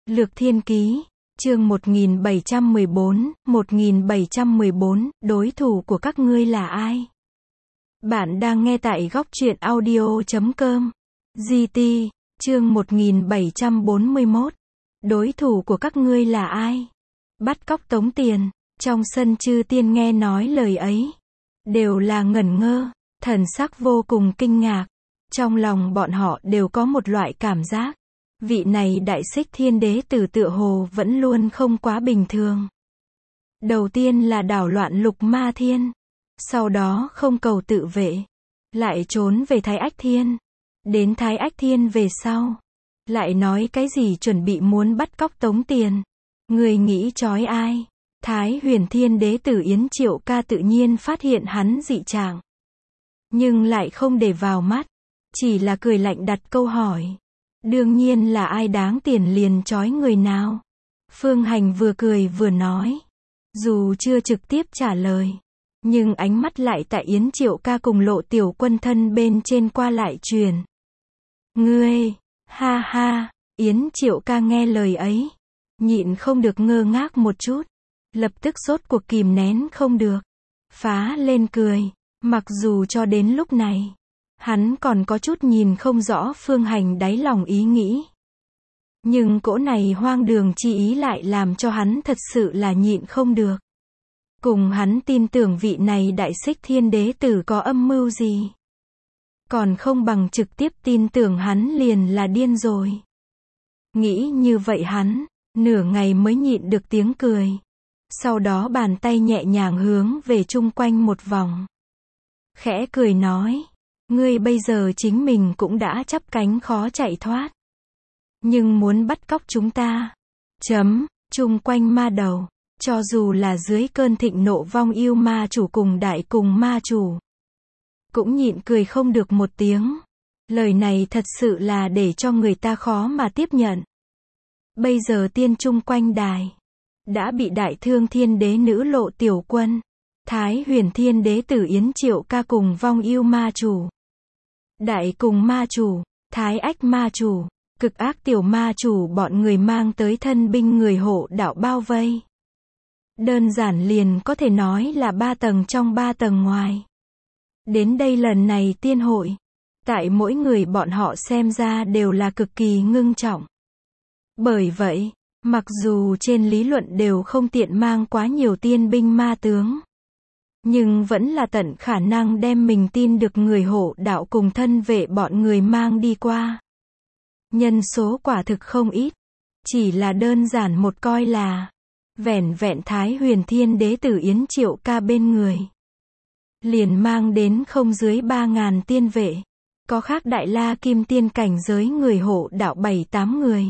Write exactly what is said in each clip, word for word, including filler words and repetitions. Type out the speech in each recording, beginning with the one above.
Lược Thiên Ký, chương một nghìn bảy trăm mười bốn, một nghìn bảy trăm mười bốn, đối thủ của các ngươi là ai? Bạn đang nghe tại góc truyện audio chấm com. giê tê, chương một nghìn bảy trăm bốn mươi mốt. Đối thủ của các ngươi là ai? Bắt cóc tống tiền. Trong sân chư tiên nghe nói lời ấy, đều là ngẩn ngơ, thần sắc vô cùng kinh ngạc. Trong lòng bọn họ đều có một loại cảm giác, vị này đại xích thiên đế tử tựa hồ vẫn luôn không quá bình thường. Đầu tiên là đảo loạn lục ma thiên, sau đó không cầu tự vệ, lại trốn về Thái Ách Thiên. Đến Thái Ách Thiên về sau, lại nói cái gì chuẩn bị muốn bắt cóc tống tiền. Người nghĩ trói ai? Thái Huyền Thiên đế tử Yến Triệu Ca tự nhiên phát hiện hắn dị trạng, nhưng lại không để vào mắt, chỉ là cười lạnh đặt câu hỏi. Đương nhiên là ai đáng tiền liền trói người nào. Phương Hành vừa cười vừa nói, dù chưa trực tiếp trả lời, nhưng ánh mắt lại tại Yến Triệu Ca cùng Lộ Tiểu Quân thân bên trên qua lại truyền. Ngươi, ha ha. Yến Triệu Ca nghe lời ấy, nhịn không được ngơ ngác một chút, lập tức sốt cuộc kìm nén không được, phá lên cười. Mặc dù cho đến lúc này, hắn còn có chút nhìn không rõ Phương Hành đáy lòng ý nghĩ, nhưng cỗ này hoang đường chi ý lại làm cho hắn thật sự là nhịn không được. Cùng hắn tin tưởng vị này đại xích thiên đế tử có âm mưu gì, còn không bằng trực tiếp tin tưởng hắn liền là điên rồi. Nghĩ như vậy hắn, nửa ngày mới nhịn được tiếng cười. Sau đó bàn tay nhẹ nhàng hướng về chung quanh một vòng, khẽ cười nói, ngươi bây giờ chính mình cũng đã chắp cánh khó chạy thoát, nhưng muốn bắt cóc chúng ta. Chấm, chung quanh ma đầu, cho dù là dưới cơn thịnh nộ vong yêu ma chủ cùng đại cùng ma chủ, cũng nhịn cười không được một tiếng. Lời này thật sự là để cho người ta khó mà tiếp nhận. Bây giờ tiên chung quanh đài đã bị đại thương thiên đế nữ Lộ Tiểu Quân, Thái Huyền Thiên đế tử Yến Triệu Ca cùng vong yêu ma chủ, đại cùng ma chủ, Thái Ách ma chủ, cực ác tiểu ma chủ bọn người mang tới thân binh người hộ đạo bao vây. Đơn giản liền có thể nói là ba tầng trong ba tầng ngoài. Đến đây lần này tiên hội, tại mỗi người bọn họ xem ra đều là cực kỳ ngưng trọng. Bởi vậy, mặc dù trên lý luận đều không tiện mang quá nhiều tiên binh ma tướng, nhưng vẫn là tận khả năng đem mình tin được người hộ đạo cùng thân vệ bọn người mang đi qua. Nhân số quả thực không ít, chỉ là đơn giản một coi là vẻn vẹn Thái Huyền Thiên đế tử Yến Triệu Ca bên người, liền mang đến không dưới ba ngàn tiên vệ, có khác đại la kim tiên cảnh giới người hộ đạo bảy tám người,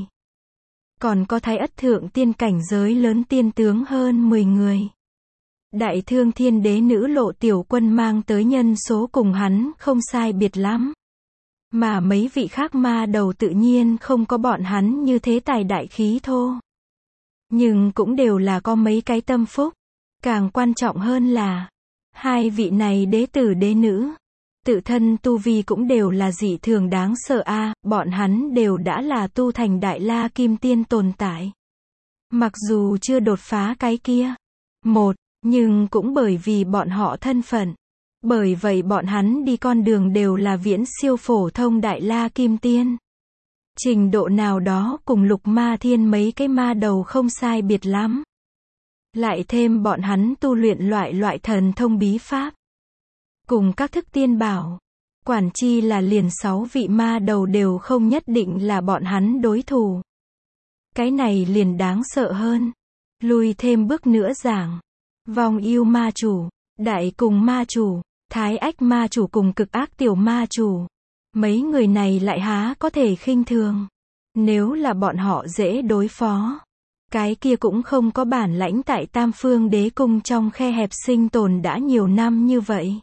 còn có Thái Ất thượng tiên cảnh giới lớn tiên tướng hơn mười người. Đại thương thiên đế nữ Lộ Tiểu Quân mang tới nhân số cùng hắn không sai biệt lắm, mà mấy vị khác ma đầu tự nhiên không có bọn hắn như thế tài đại khí thô, nhưng cũng đều là có mấy cái tâm phúc. Càng quan trọng hơn là, hai vị này đế tử đế nữ, tự thân tu vi cũng đều là dị thường đáng sợ a, à, bọn hắn đều đã là tu thành đại la kim tiên tồn tại. Mặc dù chưa đột phá cái kia một, nhưng cũng bởi vì bọn họ thân phận, bởi vậy bọn hắn đi con đường đều là viễn siêu phổ thông đại la kim tiên. Trình độ nào đó cùng lục ma thiên mấy cái ma đầu không sai biệt lắm. Lại thêm bọn hắn tu luyện loại loại thần thông bí pháp, cùng các thức tiên bảo, quản chi là liền sáu vị ma đầu đều không nhất định là bọn hắn đối thủ. Cái này liền đáng sợ hơn. Lùi thêm bước nữa giảng, vong yêu ma chủ, đại cùng ma chủ, Thái Ách ma chủ cùng cực ác tiểu ma chủ, mấy người này lại há có thể khinh thường. Nếu là bọn họ dễ đối phó, cái kia cũng không có bản lãnh tại Tam Phương Đế Cung trong khe hẹp sinh tồn đã nhiều năm như vậy.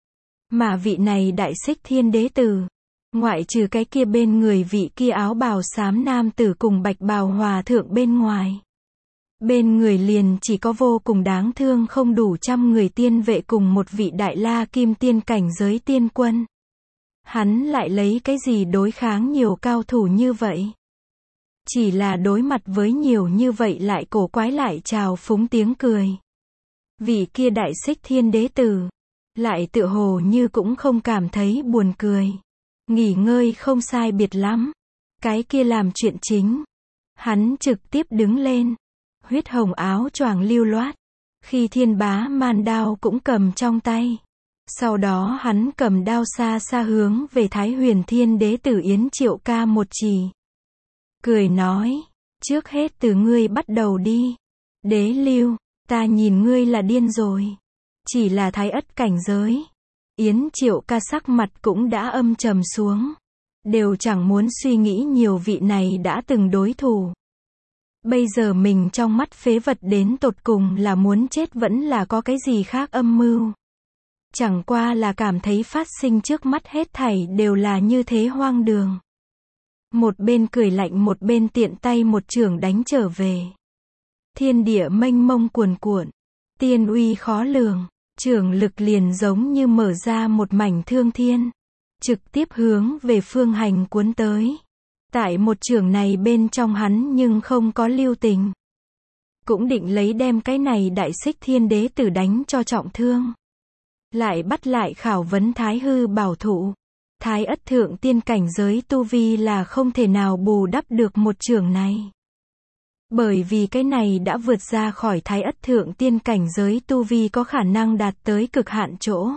Mà vị này đại xích thiên đế tử, ngoại trừ cái kia bên người vị kia áo bào xám nam tử cùng bạch bào hòa thượng bên ngoài, bên người liền chỉ có vô cùng đáng thương không đủ trăm người tiên vệ cùng một vị đại la kim tiên cảnh giới tiên quân. Hắn lại lấy cái gì đối kháng nhiều cao thủ như vậy? Chỉ là đối mặt với nhiều như vậy lại cổ quái lại trào phúng tiếng cười. Vị kia đại xích thiên đế tử, lại tựa hồ như cũng không cảm thấy buồn cười. Nghỉ ngơi không sai biệt lắm. Cái kia làm chuyện chính. Hắn trực tiếp đứng lên. Huyết hồng áo choàng lưu loát. Khi thiên bá man đao cũng cầm trong tay. Sau đó hắn cầm đao xa xa hướng về Thái Huyền Thiên Đế tử Yến Triệu Ca một chỉ. Cười nói, trước hết từ ngươi bắt đầu đi. Đế lưu, ta nhìn ngươi là điên rồi. Chỉ là thái ất cảnh giới. Yến Triệu Ca sắc mặt cũng đã âm trầm xuống. Đều chẳng muốn suy nghĩ nhiều, vị này đã từng đối thủ. Bây giờ mình trong mắt phế vật đến tột cùng là muốn chết vẫn là có cái gì khác âm mưu. Chẳng qua là cảm thấy phát sinh trước mắt hết thảy đều là như thế hoang đường. Một bên cười lạnh một bên tiện tay một chưởng đánh trở về. Thiên địa mênh mông cuồn cuộn. Tiên uy khó lường. Chưởng lực liền giống như mở ra một mảnh thương thiên. Trực tiếp hướng về Phương Hành cuốn tới. Tại một chưởng này bên trong hắn nhưng không có lưu tình. Cũng định lấy đem cái này đại xích thiên đế tử đánh cho trọng thương. Lại bắt lại khảo vấn Thái Hư bảo thụ. Thái ất thượng tiên cảnh giới tu vi là không thể nào bù đắp được một chưởng này. Bởi vì cái này đã vượt ra khỏi Thái ất thượng tiên cảnh giới tu vi có khả năng đạt tới cực hạn chỗ.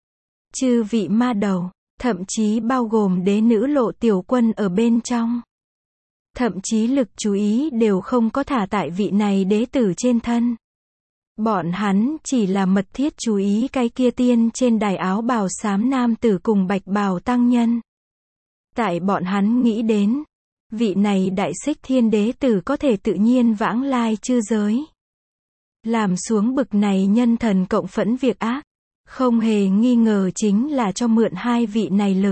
Chư vị ma đầu, thậm chí bao gồm đế nữ Lộ Tiểu Quân ở bên trong. Thậm chí lực chú ý đều không có thả tại vị này đế tử trên thân. Bọn hắn chỉ là mật thiết chú ý cái kia tiên trên đài áo bào xám nam tử cùng bạch bào tăng nhân. Tại bọn hắn nghĩ đến, vị này đại xích thiên đế tử có thể tự nhiên vãng lai chư giới. Làm xuống bực này nhân thần cộng phẫn việc ác, không hề nghi ngờ chính là cho mượn hai vị này lực.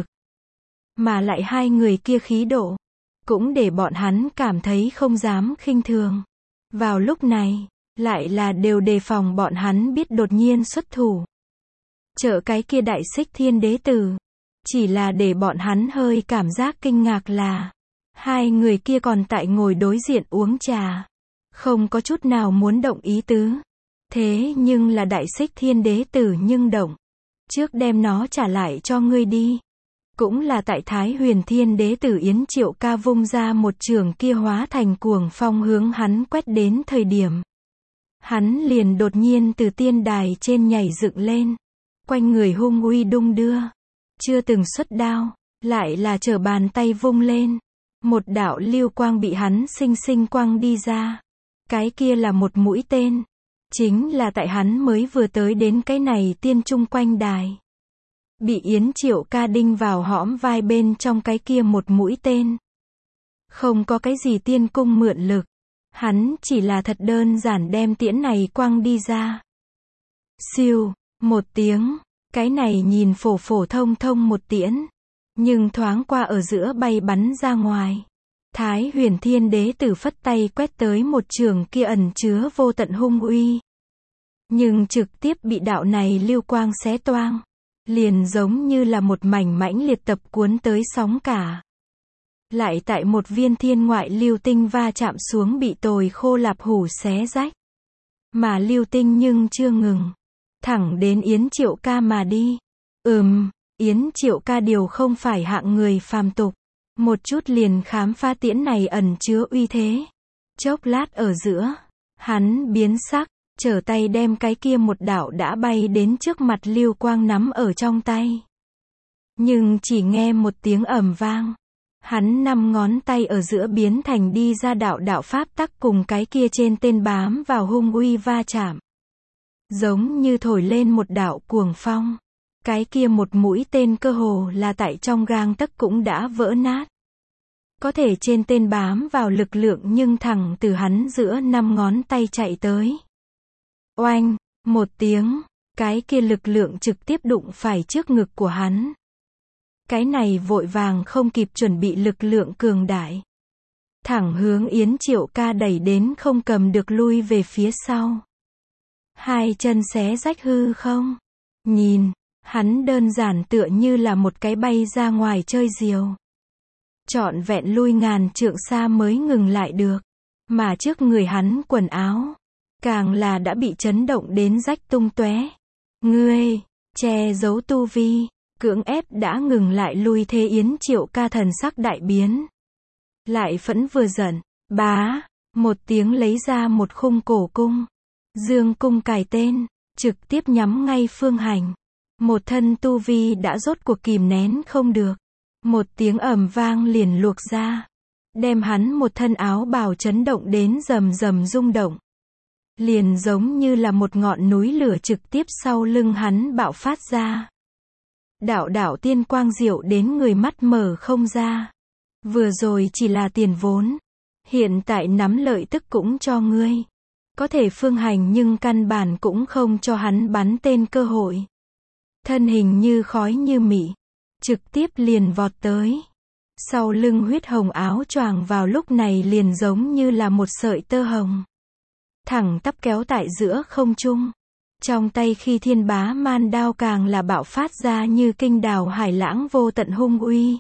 Mà lại hai người kia khí độ, cũng để bọn hắn cảm thấy không dám khinh thường. Vào lúc này, lại là đều đề phòng bọn hắn biết đột nhiên xuất thủ. Trợ cái kia đại xích thiên đế tử. Chỉ là để bọn hắn hơi cảm giác kinh ngạc là, hai người kia còn tại ngồi đối diện uống trà. Không có chút nào muốn động ý tứ. Thế nhưng là đại xích thiên đế tử nhưng động. Trước đem nó trả lại cho ngươi đi. Cũng là tại Thái Huyền Thiên Đế tử Yến Triệu Ca vung ra một trường kia hóa thành cuồng phong hướng hắn quét đến thời điểm. Hắn liền đột nhiên từ tiên đài trên nhảy dựng lên. Quanh người hung uy đung đưa. Chưa từng xuất đao, lại là trở bàn tay vung lên. Một đạo lưu quang bị hắn sinh sinh quăng đi ra. Cái kia là một mũi tên. Chính là tại hắn mới vừa tới đến cái này tiên trung quanh đài. Bị Yến Triệu Ca đinh vào hõm vai bên trong cái kia một mũi tên. Không có cái gì tiên cung mượn lực. Hắn chỉ là thật đơn giản đem tiễn này quăng đi ra. Siêu, một tiếng. Cái này nhìn phổ phổ thông thông một tiễn. Nhưng thoáng qua ở giữa bay bắn ra ngoài. Thái Huyền Thiên Đế tử phất tay quét tới một trường kia ẩn chứa vô tận hung uy. Nhưng trực tiếp bị đạo này lưu quang xé toang. Liền giống như là một mảnh mãnh liệt tập cuốn tới sóng cả. Lại tại một viên thiên ngoại lưu tinh va chạm xuống bị tồi khô lạp hủ xé rách. Mà lưu tinh nhưng chưa ngừng. Thẳng đến Yến Triệu Ca mà đi. Ừm, Yến Triệu Ca điều không phải hạng người phàm tục. Một chút liền khám phá tiễn này ẩn chứa uy thế. Chốc lát ở giữa, hắn biến sắc, trở tay đem cái kia một đạo đã bay đến trước mặt lưu quang nắm ở trong tay. Nhưng chỉ nghe một tiếng ầm vang. Hắn năm ngón tay ở giữa biến thành đi ra đạo đạo pháp tắc cùng cái kia trên tên bám vào hung uy va chạm. Giống như thổi lên một đạo cuồng phong. Cái kia một mũi tên cơ hồ là tại trong gang tấc cũng đã vỡ nát. Có thể trên tên bám vào lực lượng nhưng thẳng từ hắn giữa năm ngón tay chạy tới. Oanh, một tiếng, cái kia lực lượng trực tiếp đụng phải trước ngực của hắn. Cái này vội vàng không kịp chuẩn bị lực lượng cường đại. Thẳng hướng Yến Triệu Ca đẩy đến không cầm được lui về phía sau. Hai chân xé rách hư không. Nhìn, hắn đơn giản tựa như là một cái bay ra ngoài chơi diều. trọn vẹn lui ngàn trượng xa mới ngừng lại được. Mà trước người hắn quần áo, càng là đã bị chấn động đến rách tung tóe. Ngươi, che giấu tu vi, cưỡng ép đã ngừng lại lui thế Yến Triệu Ca thần sắc đại biến. Lại phẫn vừa giận, bá, một tiếng lấy ra một khung cổ cung. Dương cung cài tên, trực tiếp nhắm ngay Phương Hành. Một thân tu vi đã rốt cuộc kìm nén không được. Một tiếng ầm vang liền luộc ra. Đem hắn một thân áo bào chấn động đến rầm rầm rung động. Liền giống như là một ngọn núi lửa trực tiếp sau lưng hắn bạo phát ra. Đạo đạo tiên quang diệu đến người mắt mở không ra. Vừa rồi chỉ là tiền vốn. Hiện tại nắm lợi tức cũng cho ngươi. Có thể Phương Hành nhưng căn bản cũng không cho hắn bắn tên cơ hội. Thân hình như khói như mị. Trực tiếp liền vọt tới. Sau lưng huyết hồng áo choàng vào lúc này liền giống như là một sợi tơ hồng. Thẳng tắp kéo tại giữa không trung. Trong tay khi thiên bá man đao càng là bạo phát ra như kinh đào hải lãng vô tận hung uy.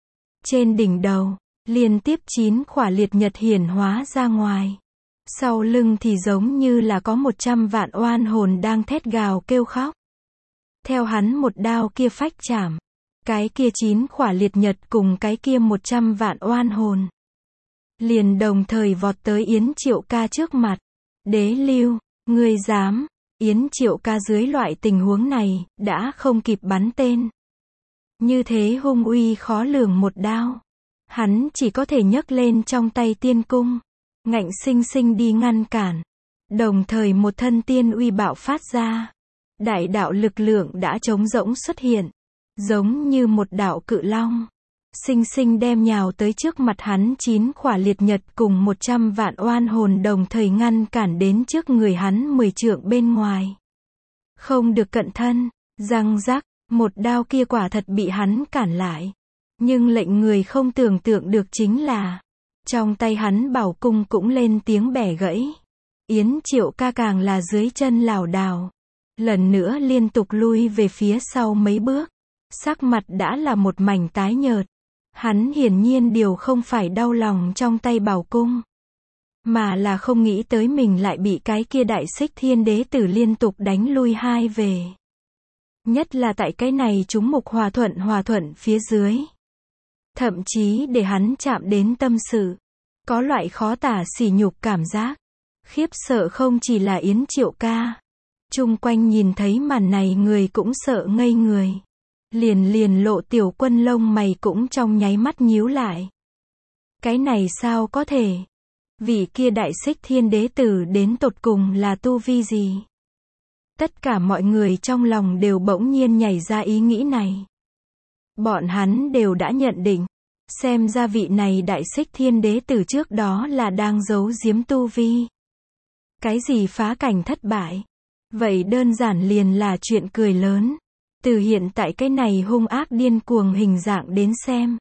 Trên đỉnh đầu, liên tiếp chín khỏa liệt nhật hiển hóa ra ngoài. Sau lưng thì giống như là có một trăm vạn oan hồn đang thét gào kêu khóc. Theo hắn một đao kia phách chạm. Cái kia chín khỏa liệt nhật cùng cái kia một trăm vạn oan hồn. Liền đồng thời vọt tới Yến Triệu Ca trước mặt. Đế lưu, ngươi dám. Yến Triệu Ca dưới loại tình huống này, đã không kịp bắn tên. Như thế hung uy khó lường một đao. Hắn chỉ có thể nhấc lên trong tay tiên cung. Ngạnh sinh sinh đi ngăn cản. Đồng thời một thân tiên uy bạo phát ra. Đại đạo lực lượng đã trống rỗng xuất hiện. Giống như một đạo cự long. Sinh sinh đem nhào tới trước mặt hắn chín khỏa liệt nhật cùng một trăm vạn oan hồn đồng thời ngăn cản đến trước người hắn mười trượng bên ngoài. Không được cận thân, răng rắc, một đao kia quả thật bị hắn cản lại. Nhưng lệnh người không tưởng tượng được chính là, trong tay hắn bảo cung cũng lên tiếng bẻ gãy. Yến Triệu Ca càng là dưới chân lảo đảo. Lần nữa liên tục lui về phía sau mấy bước. Sắc mặt đã là một mảnh tái nhợt. Hắn hiển nhiên điều không phải đau lòng trong tay bảo cung. Mà là không nghĩ tới mình lại bị cái kia đại xích thiên đế tử liên tục đánh lui hai về. Nhất là tại cái này chúng mục hòa thuận hòa thuận phía dưới. Thậm chí để hắn chạm đến tâm sự. Có loại khó tả sỉ nhục cảm giác. Khiếp sợ không chỉ là Yến Triệu Ca. Chung quanh nhìn thấy màn này người cũng sợ ngây người. Liền liền lộ tiểu quân lông mày cũng trong nháy mắt nhíu lại. Cái này sao có thể? Vị kia đại xích thiên đế tử đến tột cùng là tu vi gì? Tất cả mọi người trong lòng đều bỗng nhiên nhảy ra ý nghĩ này. Bọn hắn đều đã nhận định. Xem ra vị này đại xích thiên đế tử trước đó là đang giấu giếm tu vi. Cái gì phá cảnh thất bại? Vậy đơn giản liền là chuyện cười lớn. Từ hiện tại cái này hung ác điên cuồng hình dạng đến xem.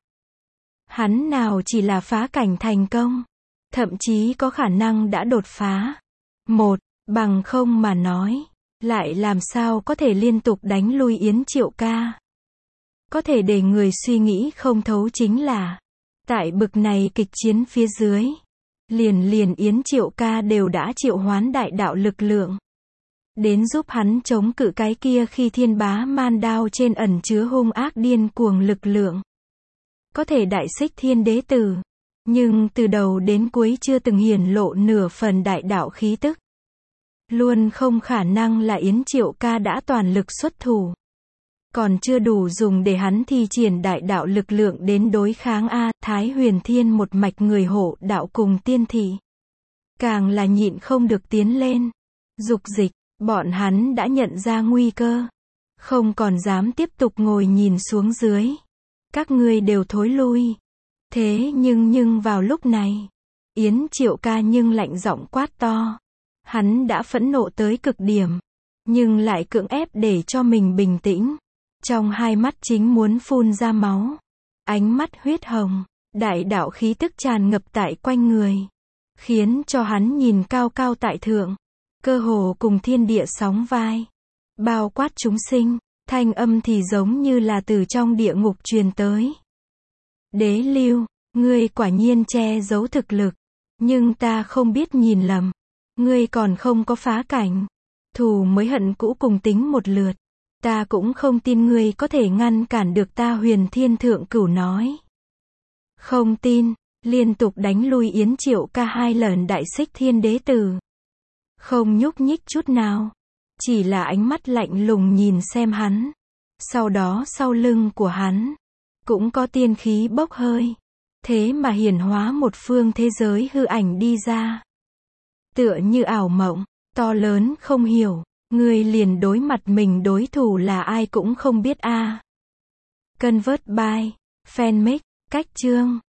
Hắn nào chỉ là phá cảnh thành công. Thậm chí có khả năng đã đột phá. Một, bằng không mà nói. Lại làm sao có thể liên tục đánh lui Yến Triệu Ca. Có thể để người suy nghĩ không thấu chính là. Tại bực này kịch chiến phía dưới. Liền liền Yến Triệu Ca đều đã triệu hoán đại đạo lực lượng. Đến giúp hắn chống cự cái kia khi thiên bá man đao trên ẩn chứa hung ác điên cuồng lực lượng. Có thể đại xích thiên đế tử. Nhưng từ đầu đến cuối chưa từng hiển lộ nửa phần đại đạo khí tức. Luôn không khả năng là Yến Triệu Ca đã toàn lực xuất thủ. Còn chưa đủ dùng để hắn thi triển đại đạo lực lượng đến đối kháng A Thái Huyền Thiên một mạch người hộ đạo cùng tiên thị. Càng là nhịn không được tiến lên. Dục dịch. Bọn hắn đã nhận ra nguy cơ. Không còn dám tiếp tục ngồi nhìn xuống dưới. Các ngươi đều thối lui. Thế nhưng nhưng vào lúc này. Yến Triệu Ca nhưng lạnh giọng quát to. Hắn đã phẫn nộ tới cực điểm. Nhưng lại cưỡng ép để cho mình bình tĩnh. Trong hai mắt chính muốn phun ra máu. Ánh mắt huyết hồng. Đại đạo khí tức tràn ngập tại quanh người. Khiến cho hắn nhìn cao cao tại thượng. Cơ hồ cùng thiên địa sóng vai. Bao quát chúng sinh, thanh âm thì giống như là từ trong địa ngục truyền tới. Đế Lưu, ngươi quả nhiên che giấu thực lực. Nhưng ta không biết nhìn lầm. Ngươi còn không có phá cảnh. Thù mới hận cũ cùng tính một lượt. Ta cũng không tin ngươi có thể ngăn cản được ta. Huyền Thiên Thượng Cửu nói. Không tin, liên tục đánh lui Yến Triệu Ca hai lần. Đại Xích Thiên Đế Tử không nhúc nhích chút nào, chỉ là ánh mắt lạnh lùng nhìn xem hắn. Sau đó sau lưng của hắn cũng có tiên khí bốc hơi, thế mà hiển hóa một phương thế giới hư ảnh đi ra. Tựa như ảo mộng, to lớn không hiểu, ngươi liền đối mặt mình đối thủ là ai cũng không biết a. À. Convert by Fanmix, cách chương